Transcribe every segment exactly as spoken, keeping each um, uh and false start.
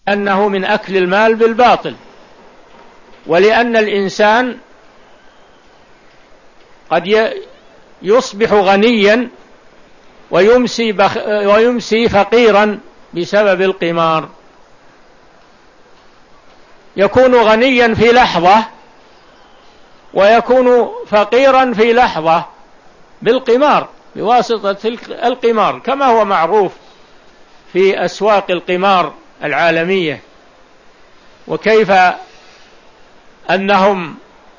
أنه من أكل المال بالباطل، ولأن الإنسان قد يصبح غنيا ويمسي, بخ ويمسي فقيرا بسبب القمار. يكون غنيا في لحظة ويكون فقيرا في لحظة بالقمار، بواسطة القمار، كما هو معروف في أسواق القمار العالمية، وكيف أنهم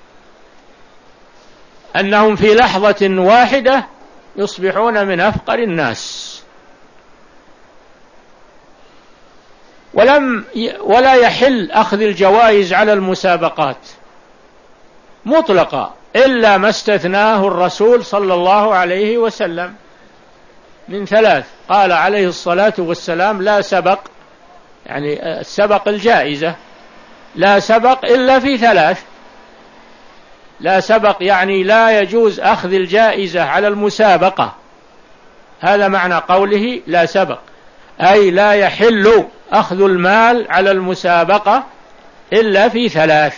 أنهم في لحظة واحدة يصبحون من أفقر الناس. ولم ولا يحل أخذ الجوائز على المسابقات مطلقا إلا ما استثناه الرسول صلى الله عليه وسلم من ثلاث. قال عليه الصلاة والسلام: لا سبق، يعني السبق الجائزة، لا سبق إلا في ثلاث. لا سبق يعني لا يجوز أخذ الجائزة على المسابقة، هذا معنى قوله لا سبق، أي لا يحل أخذ المال على المسابقة إلا في ثلاث: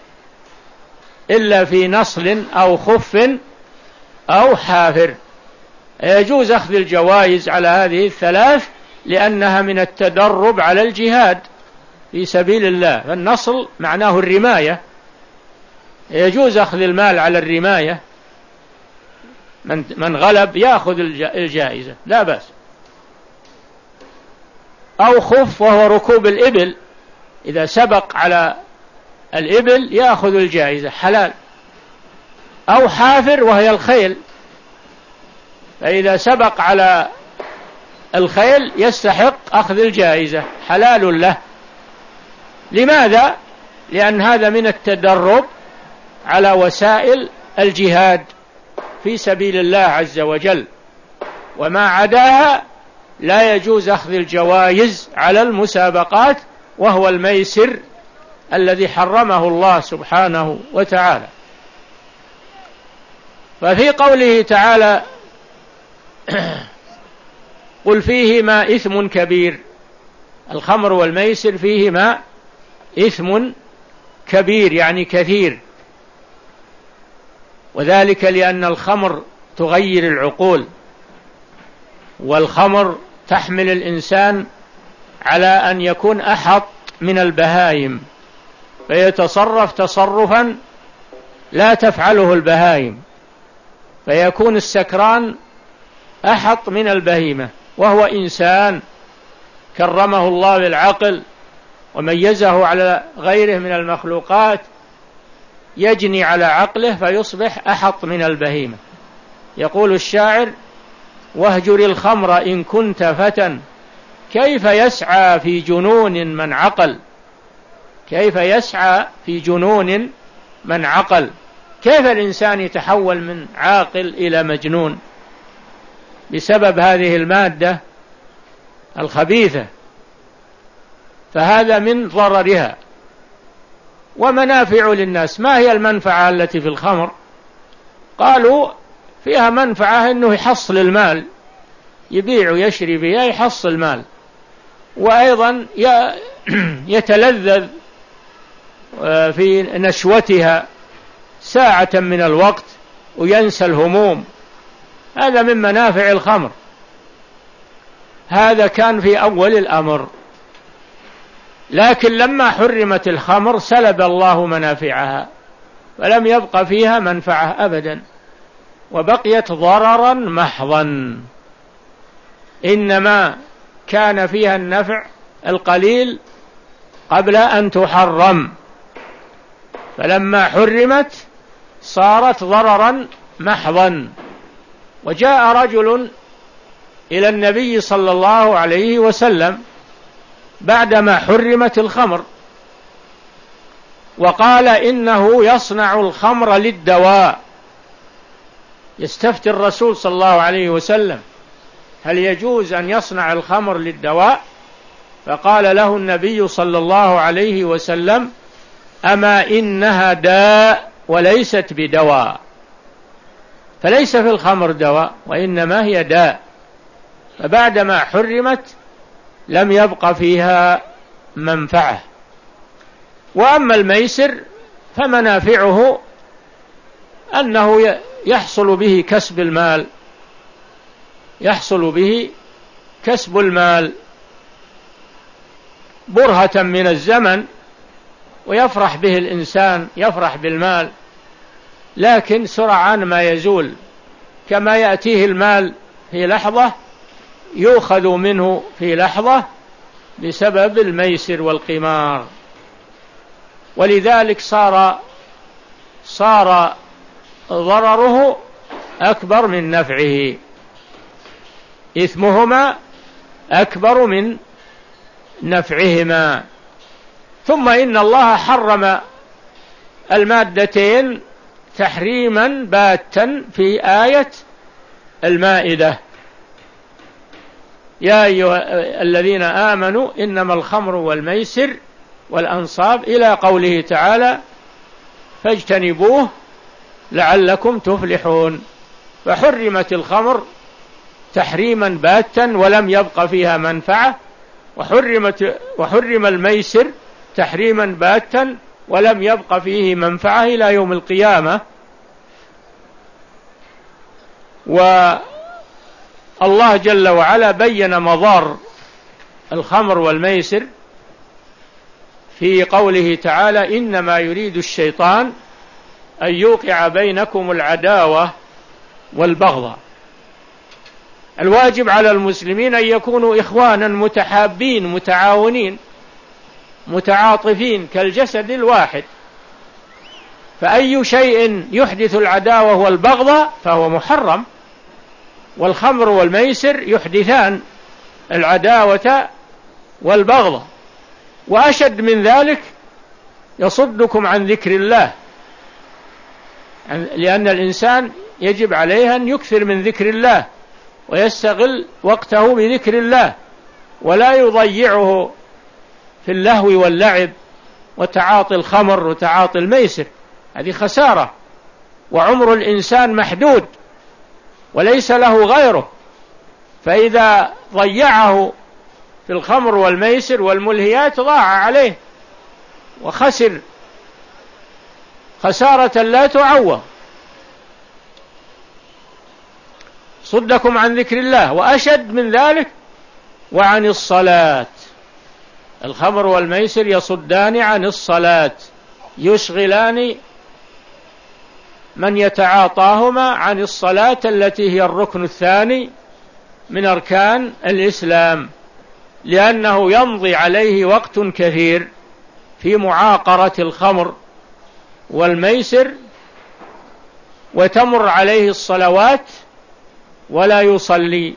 إلا في نصل أو خف أو حافر. يجوز أخذ الجوائز على هذه الثلاث لأنها من التدرب على الجهاد في سبيل الله. فالنصل معناه الرماية، يجوز أخذ المال على الرماية، من من غلب يأخذ الجائزة لا بأس. أو خف وهو ركوب الإبل، إذا سبق على الإبل يأخذ الجائزة حلال. أو حافر وهي الخيل، فإذا سبق على الخيل يستحق أخذ الجائزة حلال له. لماذا؟ لأن هذا من التدرب على وسائل الجهاد في سبيل الله عز وجل، وما عداها لا يجوز أخذ الجوائز على المسابقات، وهو الميسر الذي حرمه الله سبحانه وتعالى. ففي قوله تعالى: قل فيهما إثم كبير، الخمر والميسر فيهما إثم كبير يعني كثير، وذلك لأن الخمر تغير العقول، والخمر تحمل الإنسان على أن يكون أحط من البهائم، فيتصرف تصرفا لا تفعله البهائم، فيكون السكران أحط من البهيمة، وهو إنسان كرمه الله بالعقل وميزه على غيره من المخلوقات، يجني على عقله فيصبح أحط من البهيمة. يقول الشاعر: واهجر الخمر إن كنت فتى، كيف يسعى في جنون من عقل. كيف يسعى في جنون من عقل، كيف الإنسان يتحول من عاقل إلى مجنون بسبب هذه المادة الخبيثة؟ فهذا من ضررها. ومنافع للناس، ما هي المنفعة التي في الخمر؟ قالوا فيها منفعة أنه يحصل المال، يبيع ويشري بها يحصل مال، وأيضا يتلذذ في نشوتها ساعة من الوقت وينسى الهموم، هذا من منافع الخمر. هذا كان في أول الأمر، لكن لما حرمت الخمر سلب الله منافعها، فلم يبق فيها منفعة أبدا، وبقيت ضررا محضا. إنما كان فيها النفع القليل قبل أن تحرم، فلما حرمت صارت ضررا محضا. وجاء رجل إلى النبي صلى الله عليه وسلم بعدما حرمت الخمر وقال إنه يصنع الخمر للدواء، يستفتي الرسول صلى الله عليه وسلم: هل يجوز أن يصنع الخمر للدواء؟ فقال له النبي صلى الله عليه وسلم: أما إنها داء وليست بدواء. فليس في الخمر دواء، وإنما هي داء. فبعدما حرمت لم يبق فيها منفعة. وأما الميسر فمنافعه أنه يحصل به كسب المال، يحصل به كسب المال برهة من الزمن، ويفرح به الإنسان، يفرح بالمال، لكن سرعان ما يزول، كما يأتيه المال في لحظة يؤخذ منه في لحظة بسبب الميسر والقمار. ولذلك صار صار ضرره أكبر من نفعه، إثمهما أكبر من نفعهما. ثم إن الله حرم المادتين تحريما باتا في آية المائدة: يا أيها الذين آمنوا إنما الخمر والميسر والأنصاب، إلى قوله تعالى: فاجتنبوه لعلكم تفلحون. فحرمت الخمر تحريما باتا ولم يبق فيها منفعة، وحرمت وحرم الميسر تحريما باتا ولم يبق فيه منفعة إلى يوم القيامة. والله جل وعلا بين مضار الخمر والميسر في قوله تعالى: إنما يريد الشيطان أن يوقع بينكم العداوة والبغضاء. الواجب على المسلمين أن يكونوا إخوانا متحابين متعاونين متعاطفين كالجسد الواحد، فأي شيء يحدث العداوة والبغضاء فهو محرم، والخمر والميسر يحدثان العداوة والبغضاء. وأشد من ذلك يصدكم عن ذكر الله، لأن الإنسان يجب عليه أن يكثر من ذكر الله ويستغل وقته بذكر الله، ولا يضيعه في اللهو واللعب وتعاطي الخمر وتعاطي الميسر. هذه خسارة، وعمر الإنسان محدود وليس له غيره، فإذا ضيعه في الخمر والميسر والملهيات ضاع عليه وخسر خسارة لا تعوض. صدكم عن ذكر الله، وأشد من ذلك وعن الصلاة. الخمر والميسر يصدان عن الصلاة، يشغلان من يتعاطاهما عن الصلاة التي هي الركن الثاني من أركان الإسلام، لأنه يمضي عليه وقت كثير في معاقرة الخمر والميسر، وتمر عليه الصلوات ولا يصلي.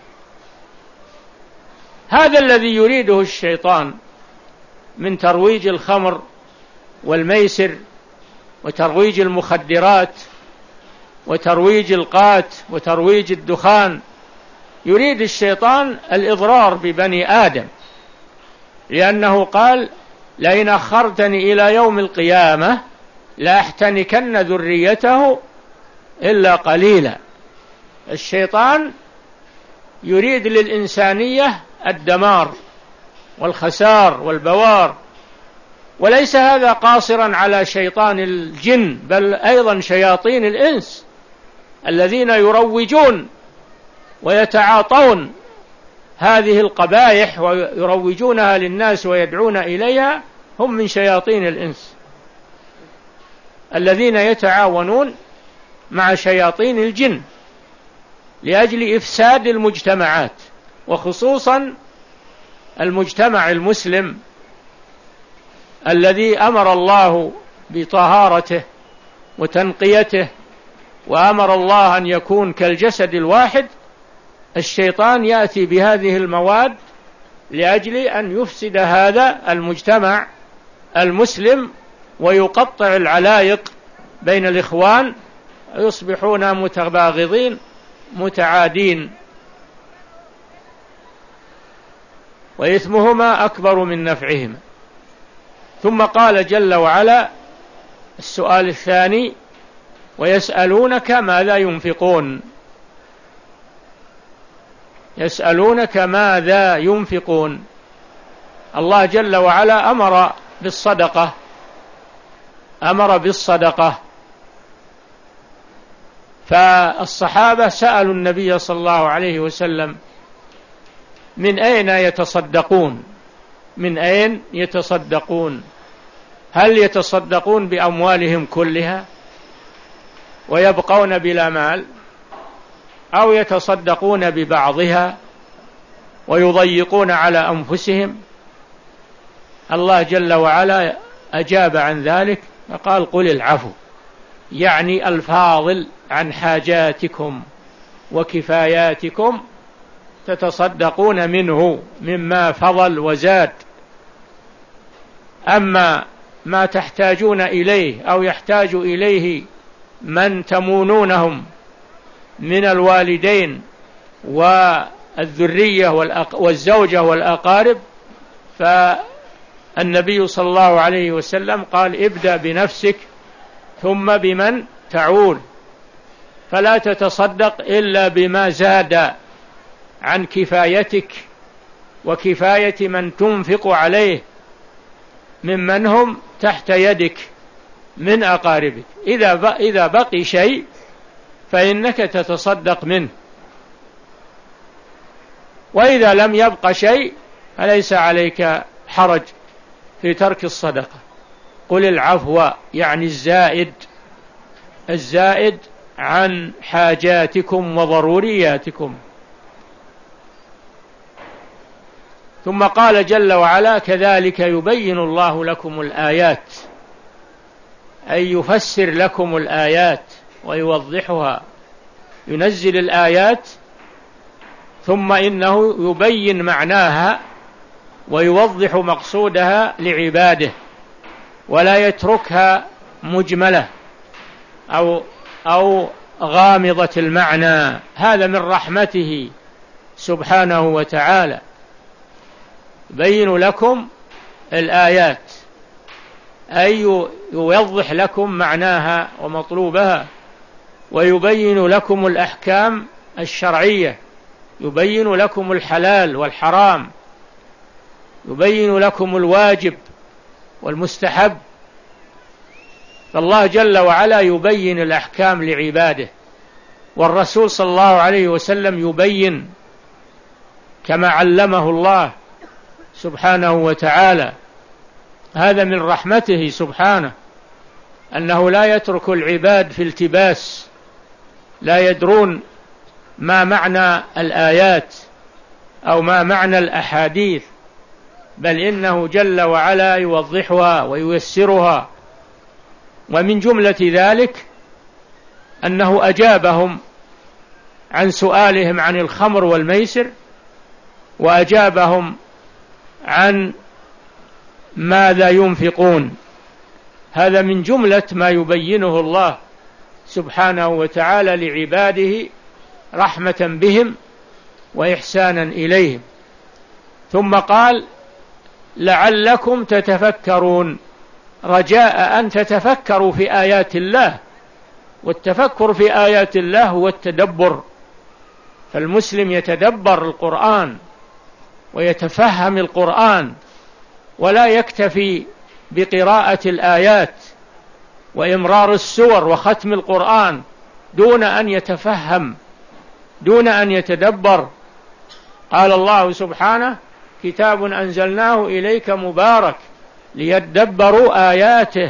هذا الذي يريده الشيطان من ترويج الخمر والميسر وترويج المخدرات وترويج القات وترويج الدخان. يريد الشيطان الإضرار ببني آدم، لأنه قال: لئن أخرتني إلى يوم القيامة لأحتنكن ذريته إلا قليلا. الشيطان يريد للإنسانية الدمار والخسار والبوار، وليس هذا قاصرا على شيطان الجن، بل أيضا شياطين الإنس الذين يروجون ويتعاطون هذه القبائح ويروجونها للناس ويدعون إليها، هم من شياطين الإنس الذين يتعاونون مع شياطين الجن لأجل إفساد المجتمعات، وخصوصا المجتمع المسلم الذي أمر الله بطهارته وتنقيته، وأمر الله أن يكون كالجسد الواحد. الشيطان يأتي بهذه المواد لأجل أن يفسد هذا المجتمع المسلم ويقطع العلايق بين الإخوان، يصبحون متباغضين متعادين، وإثمهما أكبر من نفعهما. ثم قال جل وعلا السؤال الثاني: ويسألونك ماذا ينفقون. يسألونك ماذا ينفقون، الله جل وعلا أمر بالصدقة أمر بالصدقة فالصحابة سألوا النبي صلى الله عليه وسلم من أين يتصدقون من أين يتصدقون هل يتصدقون بأموالهم كلها ويبقون بلا مال أو يتصدقون ببعضها ويضيقون على أنفسهم؟ الله جل وعلا أجاب عن ذلك فقال قل العفو، يعني الفاضل عن حاجاتكم وكفاياتكم تتصدقون منه مما فضل وزاد. أما ما تحتاجون إليه أو يحتاج إليه من تمونونهم من الوالدين والذرية والزوجة والأقارب، فالنبي صلى الله عليه وسلم قال ابدأ بنفسك ثم بمن تعول، فلا تتصدق إلا بما زاد عن كفايتك وكفاية من تنفق عليه ممن هم تحت يدك من أقاربك. إذا إذا بقي شيء فإنك تتصدق منه، وإذا لم يبق شيء فليس عليك حرج في ترك الصدقة. قل العفو، يعني الزائد الزائد عن حاجاتكم وضرورياتكم. ثم قال جل وعلا كذلك يبين الله لكم الآيات، أي يفسر لكم الآيات ويوضحها، ينزل الآيات ثم إنه يبين معناها ويوضح مقصودها لعباده ولا يتركها مجملة أو أو غامضة المعنى. هذا من رحمته سبحانه وتعالى، يبين لكم الآيات أي يوضح لكم معناها ومطلوبها، ويبين لكم الأحكام الشرعية، يبين لكم الحلال والحرام، يبين لكم الواجب والمستحب. فالله جل وعلا يبين الأحكام لعباده، والرسول صلى الله عليه وسلم يبين كما علمه الله سبحانه وتعالى. هذا من رحمته سبحانه أنه لا يترك العباد في التباس، لا يدرون ما معنى الآيات أو ما معنى الأحاديث، بل إنه جل وعلا يوضحها وييسرها. ومن جملة ذلك أنه أجابهم عن سؤالهم عن الخمر والميسر، وأجابهم عن ماذا ينفقون. هذا من جملة ما يبينه الله سبحانه وتعالى لعباده رحمة بهم وإحسانا إليهم. ثم قال لعلكم تتفكرون، رجاء أن تتفكروا في آيات الله، والتفكر في آيات الله هو التدبر، فالمسلم يتدبر القرآن ويتفهم القرآن، ولا يكتفي بقراءة الآيات وإمرار السور وختم القرآن دون أن يتفهم، دون أن يتدبر. قال الله سبحانه كتاب أنزلناه إليك مبارك ليدبروا آياته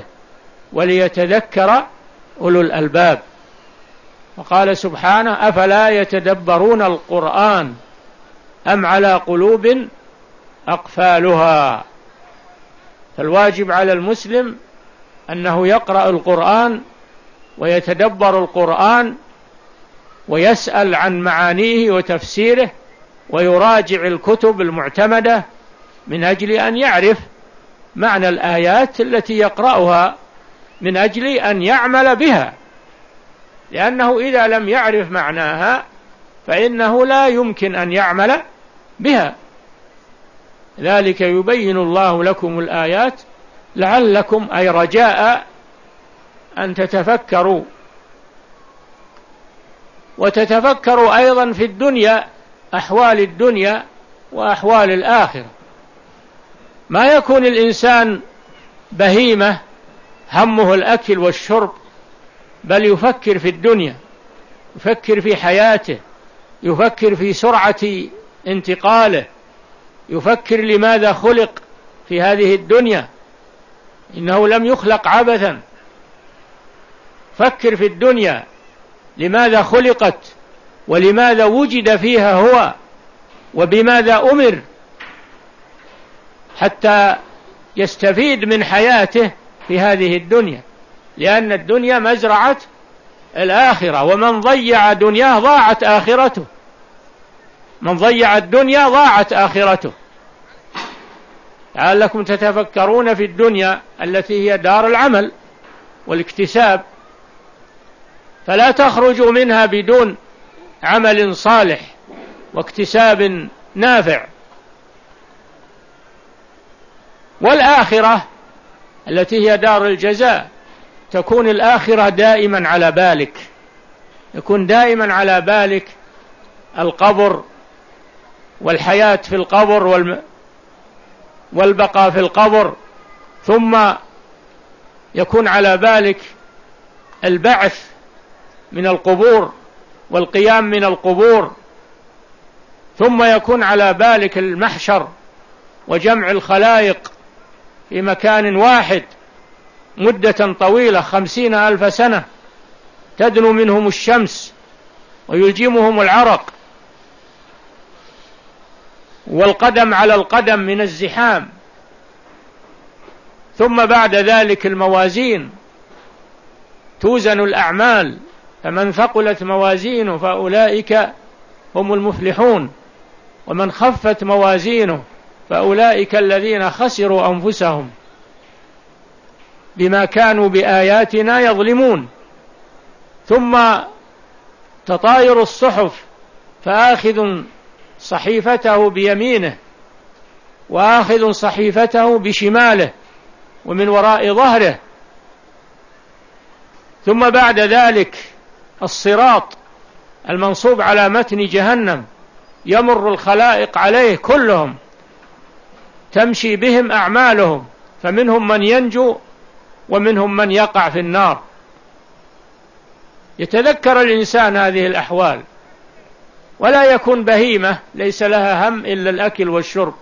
وليتذكر أولو الألباب. وقال سبحانه أفلا يتدبرون القرآن أم على قلوب أقفالها. فالواجب على المسلم أنه يقرأ القرآن ويتدبر القرآن ويسأل عن معانيه وتفسيره، ويراجع الكتب المعتمدة من أجل أن يعرف معنى الآيات التي يقرأها، من أجل أن يعمل بها، لأنه إذا لم يعرف معناها فإنه لا يمكن أن يعمل بها. ذلك يبين الله لكم الآيات لعلكم، أي رجاء أن تتفكروا، وتتفكروا أيضا في الدنيا، أحوال الدنيا وأحوال الآخرة. ما يكون الإنسان بهيمة همه الأكل والشرب، بل يفكر في الدنيا، يفكر في حياته، يفكر في سرعة انتقاله، يفكر لماذا خلق في هذه الدنيا، إنه لم يخلق عبثا. فكر في الدنيا لماذا خلقت، ولماذا وجد فيها هو، وبماذا أمر، حتى يستفيد من حياته في هذه الدنيا، لأن الدنيا مزرعة الآخرة، ومن ضيع دنياه ضاعت آخرته، من ضيع الدنيا ضاعت آخرته. لعلكم تتفكرون في الدنيا التي هي دار العمل والاكتساب، فلا تخرجوا منها بدون عمل صالح واكتساب نافع. والآخرة التي هي دار الجزاء تكون الآخرة دائما على بالك، يكون دائما على بالك القبر والحياة في القبر والم والبقاء في القبر، ثم يكون على بالك البعث من القبور والقيام من القبور، ثم يكون على بالك المحشر وجمع الخلائق في مكان واحد مدة طويلة خمسين ألف سنة، تدنو منهم الشمس ويلجمهم العرق، والقدم على القدم من الزحام، ثم بعد ذلك الموازين توزن الأعمال، فمن ثقلت موازينه فأولئك هم المفلحون، ومن خفت موازينه فأولئك الذين خسروا أنفسهم بما كانوا بآياتنا يظلمون. ثم تطاير الصحف، فآخذ صحيفته بيمينه وآخذ صحيفته بشماله ومن وراء ظهره. ثم بعد ذلك الصراط المنصوب على متن جهنم، يمر الخلائق عليه كلهم، تمشي بهم أعمالهم، فمنهم من ينجو ومنهم من يقع في النار. يتذكر الإنسان هذه الأحوال، ولا يكون بهيمة ليس لها هم إلا الأكل والشرب،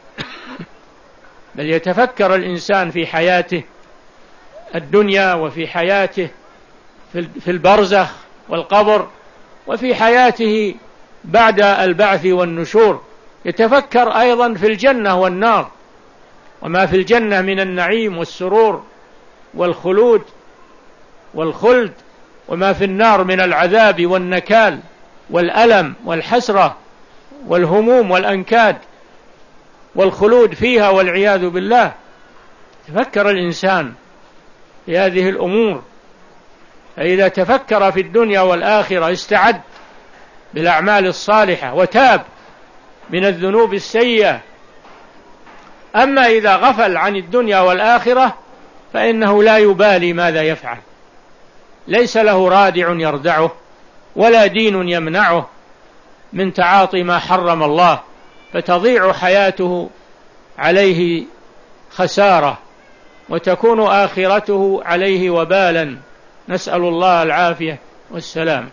بل يتفكر الإنسان في حياته الدنيا، وفي حياته في البرزخ والقبر، وفي حياته بعد البعث والنشور. يتفكر أيضا في الجنة والنار، وما في الجنة من النعيم والسرور والخلود والخلد، وما في النار من العذاب والنكال والألم والحسرة والهموم والأنكاد والخلود فيها والعياذ بالله. تفكر الإنسان في هذه الأمور، فإذا تفكر في الدنيا والآخرة استعد بالأعمال الصالحة وتاب من الذنوب السيئة. أما إذا غفل عن الدنيا والآخرة فإنه لا يبالي ماذا يفعل، ليس له رادع يردعه ولا دين يمنعه من تعاطي ما حرم الله، فتضيع حياته عليه خسارة، وتكون آخرته عليه وبالا، نسأل الله العافية والسلام.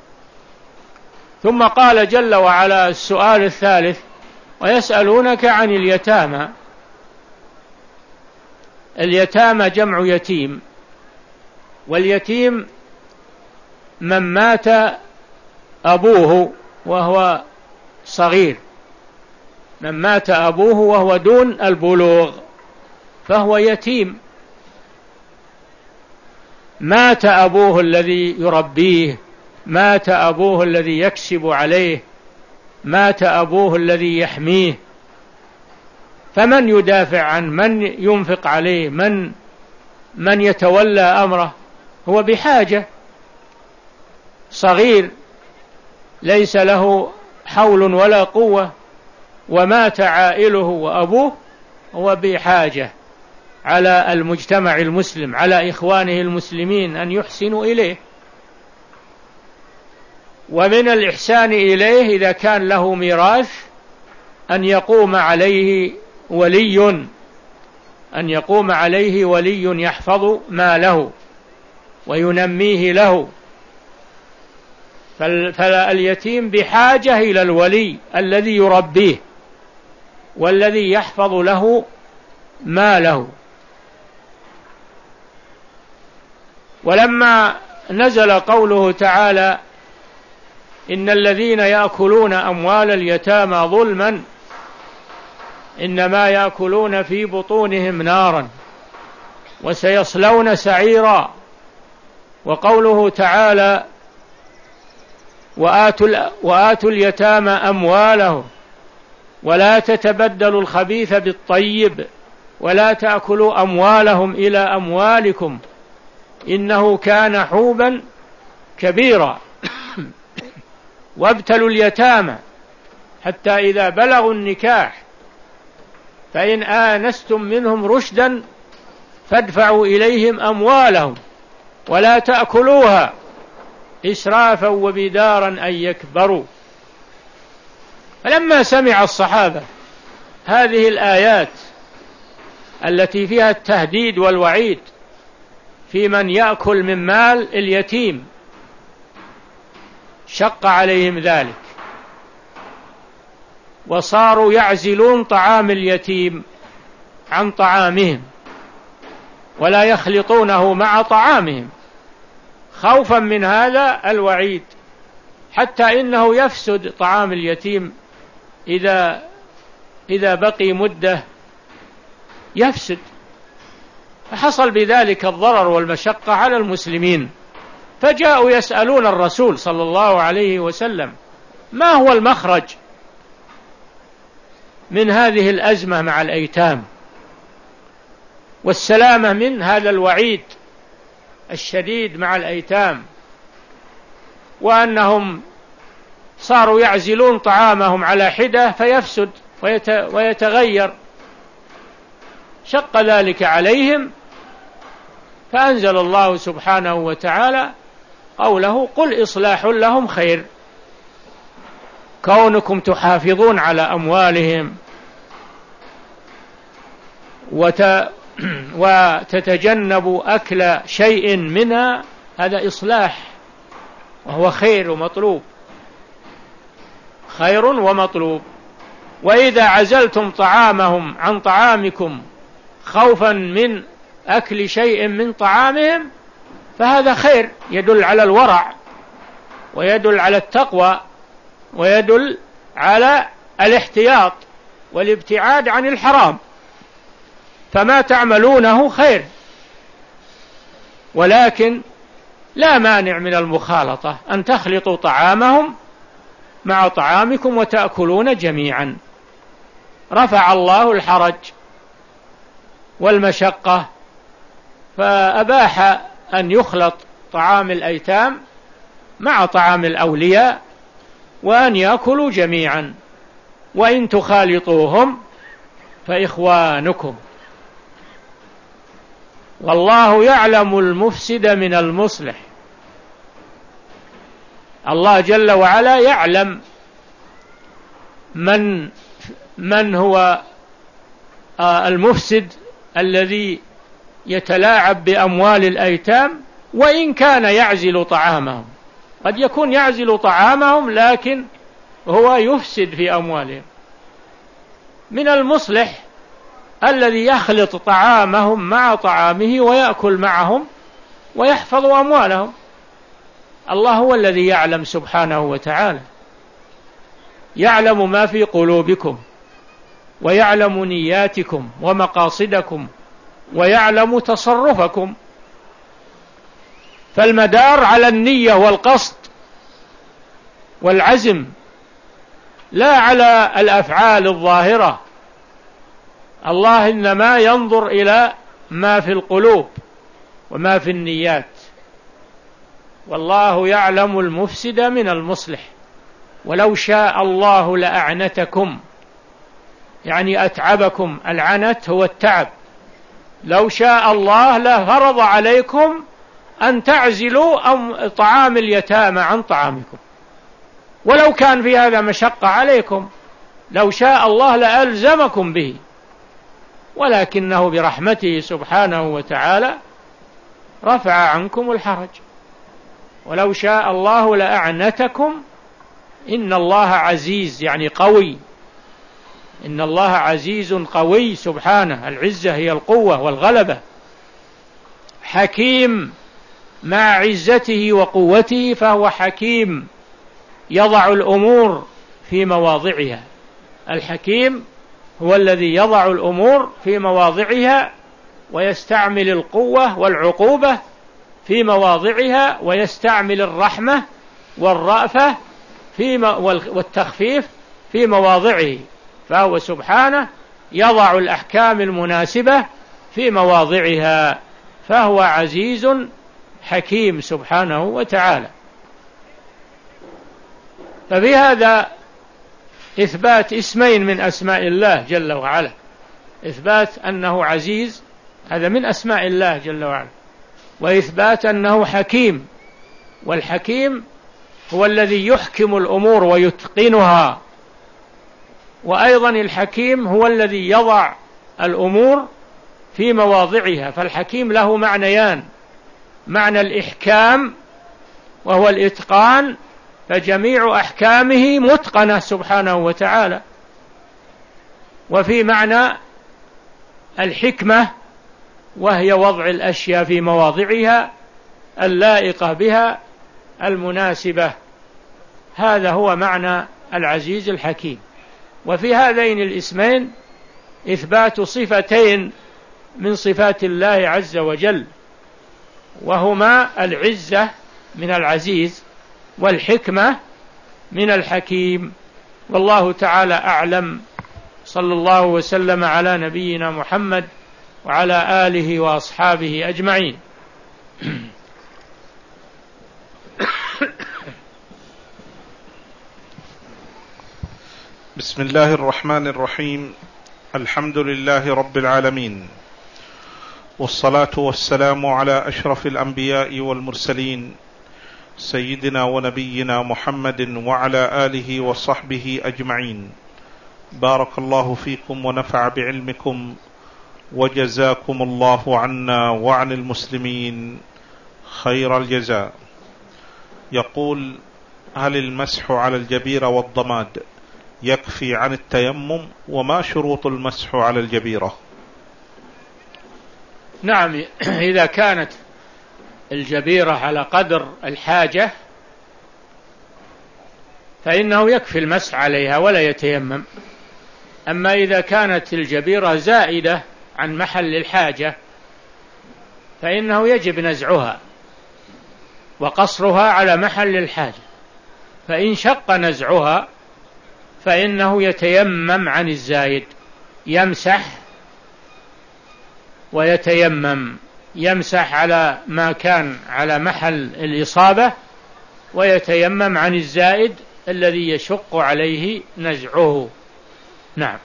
ثم قال جل وعلا السؤال الثالث: ويسألونك عن اليتامى. اليتامى جمع يتيم، واليتيم من مات أبوه وهو صغير، من مات أبوه وهو دون البلوغ فهو يتيم. مات أبوه الذي يربيه، مات أبوه الذي يكسب عليه، مات أبوه الذي يحميه، فمن يدافع عنه؟ من ينفق عليه؟ من من يتولى أمره؟ هو بحاجة، صغير ليس له حول ولا قوة، ومات عائله وأبوه، هو بحاجة على المجتمع المسلم، على إخوانه المسلمين أن يحسنوا إليه. ومن الإحسان إليه إذا كان له ميراث أن يقوم عليه ولي، أن يقوم عليه ولي يحفظ ماله وينميه له. فاليتيم بحاجة إلى الولي الذي يربيه والذي يحفظ له ماله. ولما نزل قوله تعالى: إن الذين يأكلون أموال اليتامى ظلما إنما يأكلون في بطونهم نارا وسيصلون سعيرا، وقوله تعالى: وآتوا, وآتوا اليتامى أموالهم ولا تتبدلوا الخبيث بالطيب ولا تأكلوا أموالهم إلى أموالكم إنه كان حوبا كبيرا. وابتلوا اليتامى حتى إذا بلغوا النكاح فإن آنستم منهم رشدا فادفعوا إليهم أموالهم ولا تأكلوها إسرافا وبدارا أن يكبروا. فلما سمع الصحابة هذه الآيات التي فيها التهديد والوعيد في من يأكل من مال اليتيم شق عليهم ذلك، وصاروا يعزلون طعام اليتيم عن طعامهم ولا يخلطونه مع طعامهم خوفا من هذا الوعيد، حتى إنه يفسد طعام اليتيم إذا إذا بقي مدة يفسد. فحصل بذلك الضرر والمشقة على المسلمين، فجاءوا يسألون الرسول صلى الله عليه وسلم: ما هو المخرج من هذه الأزمة مع الأيتام والسلامة من هذا الوعيد الشديد مع الأيتام، وأنهم صاروا يعزلون طعامهم على حدة فيفسد ويتغير، شق ذلك عليهم، فأنزل الله سبحانه وتعالى قوله: قل إصلاح لهم خير. كونكم تحافظون على أموالهم وت... وتتجنبوا أكل شيء منها، هذا إصلاح وهو خير ومطلوب، خير ومطلوب. وإذا عزلتم طعامهم عن طعامكم خوفا من أكل شيء من طعامهم فهذا خير، يدل على الورع ويدل على التقوى ويدل على الاحتياط والابتعاد عن الحرام، فما تعملونه خير، ولكن لا مانع من المخالطة أن تخلطوا طعامهم مع طعامكم وتأكلون جميعا. رفع الله الحرج والمشقة فأباح أن يخلط طعام الأيتام مع طعام الأولياء وأن يأكلوا جميعا، وإن تخالطوهم فإخوانكم، والله يعلم المفسد من المصلح. الله جل وعلا يعلم من من هو المفسد الذي يتلاعب بأموال الأيتام، وإن كان يعزل طعامهم، قد يكون يعزل طعامهم لكن هو يفسد في أموالهم. من المصلح الذي يخلط طعامهم مع طعامه ويأكل معهم ويحفظ أموالهم. الله هو الذي يعلم سبحانه وتعالى، يعلم ما في قلوبكم ويعلم نياتكم ومقاصدكم ويعلم تصرفكم. فالمدار على النية والقصد والعزم لا على الأفعال الظاهرة. الله إنما ينظر إلى ما في القلوب وما في النيات، والله يعلم المفسد من المصلح. ولو شاء الله لأعنتكم، يعني أتعبكم، العنت هو التعب. لو شاء الله لفرض عليكم أن تعزلوا طعام اليتامى عن طعامكم، ولو كان في هذا مشقة عليكم لو شاء الله لألزمكم به، ولكنه برحمته سبحانه وتعالى رفع عنكم الحرج. ولو شاء الله لأعنتكم إن الله عزيز، يعني قوي، إن الله عزيز قوي سبحانه، العزة هي القوة والغلبة، حكيم مع عزته وقوته، فهو حكيم يضع الأمور في مواضعها. الحكيم هو الذي يضع الأمور في مواضعها ويستعمل القوة والعقوبة في مواضعها، ويستعمل الرحمة والرأفة في والتخفيف في مواضعه، فهو سبحانه يضع الأحكام المناسبة في مواضعها، فهو عزيز حكيم سبحانه وتعالى. ففي هذا إثبات اسمين من أسماء الله جل وعلا، إثبات أنه عزيز، هذا من أسماء الله جل وعلا، وإثبات أنه حكيم، والحكيم هو الذي يحكم الأمور ويتقنها، وأيضا الحكيم هو الذي يضع الأمور في مواضعها. فالحكيم له معنيان: معنى الإحكام وهو الإتقان، فجميع أحكامه متقنة سبحانه وتعالى، وفي معنى الحكمة وهي وضع الأشياء في مواضعها اللائقة بها المناسبة. هذا هو معنى العزيز الحكيم. وفي هذين الاسمين إثبات صفتين من صفات الله عز وجل، وهما العزة من العزيز والحكمة من الحكيم. والله تعالى أعلم. صلى الله وسلم على نبينا محمد وعلى آله وأصحابه أجمعين. بسم الله الرحمن الرحيم. الحمد لله رب العالمين، والصلاة والسلام على أشرف الأنبياء والمرسلين سيدنا ونبينا محمد وعلى آله وصحبه أجمعين. بارك الله فيكم ونفع بعلمكم، وجزاكم الله عنا وعن المسلمين خير الجزاء. يقول: هل المسح على الجبيرة والضماد يكفي عن التيمم؟ وما شروط المسح على الجبيرة؟ نعم، إذا كانت الجبيرة على قدر الحاجة فإنه يكفي المسح عليها ولا يتيمم. أما إذا كانت الجبيرة زائدة عن محل الحاجة فإنه يجب نزعها وقصرها على محل الحاجة، فإن شق نزعها فإنه يتيمم عن الزايد، يمسح ويتيمم، يمسح على ما كان على محل الإصابة ويتيمم عن الزائد الذي يشق عليه نزعه. نعم.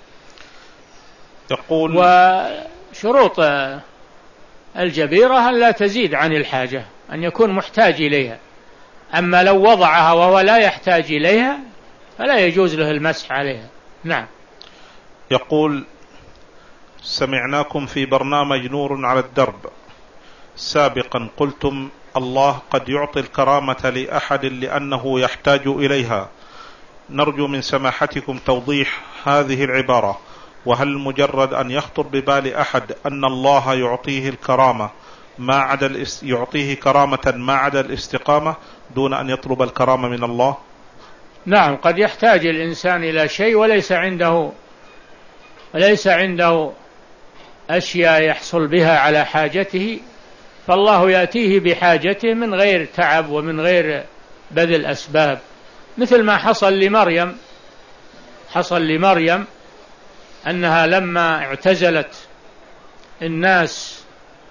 يقول: وشروط الجبيرة أن لا تزيد عن الحاجة، أن يكون محتاج إليها. أما لو وضعها وهو لا يحتاج إليها فلا يجوز له المسح عليها. نعم. يقول: سمعناكم في برنامج نور على الدرب سابقا قلتم الله قد يعطي الكرامة لأحد لأنه يحتاج إليها، نرجو من سماحتكم توضيح هذه العبارة، وهل مجرد أن يخطر ببال أحد أن الله يعطيه الكرامة ما عدا الاست... يعطيه كرامة ما عدا الاستقامة دون أن يطلب الكرامة من الله؟ نعم، قد يحتاج الإنسان إلى شيء وليس عنده وليس عنده أشياء يحصل بها على حاجته، فالله يأتيه بحاجته من غير تعب ومن غير بذل أسباب، مثل ما حصل لمريم حصل لمريم أنها لما اعتزلت الناس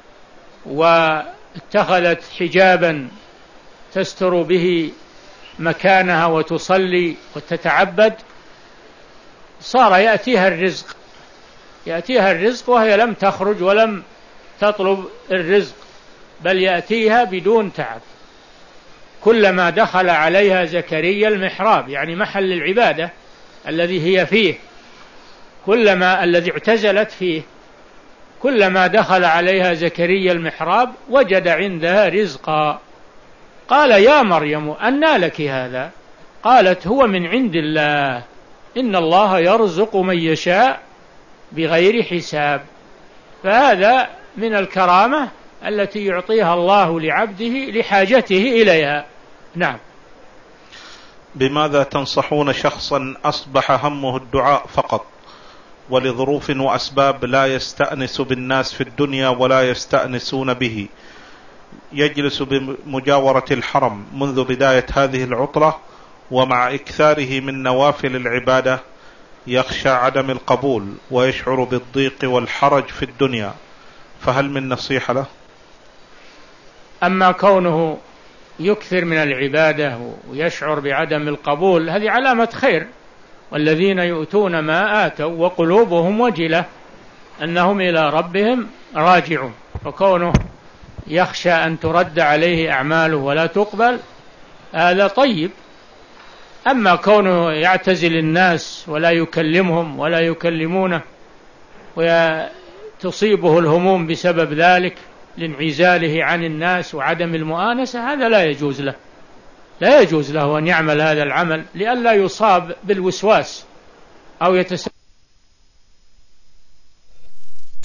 واتخذت حجابا تستر به مكانها وتصلي وتتعبد، صار يأتيها الرزق يأتيها الرزق وهي لم تخرج ولم تطلب الرزق، بل يأتيها بدون تعب. كلما دخل عليها زكريا المحراب، يعني محل العبادة الذي هي فيه، كلما الذي اعتزلت فيه كلما دخل عليها زكريا المحراب وجد عندها رزقا. قال يا مريم أنى لك هذا؟ قالت هو من عند الله إن الله يرزق من يشاء بغير حساب. فهذا من الكرامة التي يعطيها الله لعبده لحاجته إليها. نعم. بماذا تنصحون شخصا أصبح همه الدعاء فقط ولظروف وأسباب لا يستأنس بالناس في الدنيا ولا يستأنسون به، يجلس بمجاورة الحرم منذ بداية هذه العطلة ومع إكثاره من نوافل العبادة يخشى عدم القبول ويشعر بالضيق والحرج في الدنيا، فهل من نصيحة له؟ أما كونه يكثر من العبادة ويشعر بعدم القبول هذه علامة خير، والذين يؤتون ما آتوا وقلوبهم وجلة أنهم إلى ربهم راجعون. فكونه يخشى أن ترد عليه أعماله ولا تقبل هذا طيب. أما كونه يعتزل الناس ولا يكلمهم ولا يكلمونه وتصيبه الهموم بسبب ذلك لانعزاله عن الناس وعدم المؤانسة، هذا لا يجوز له، لا يجوز له أن يعمل هذا العمل لئلا يصاب بالوسواس أو يتسبب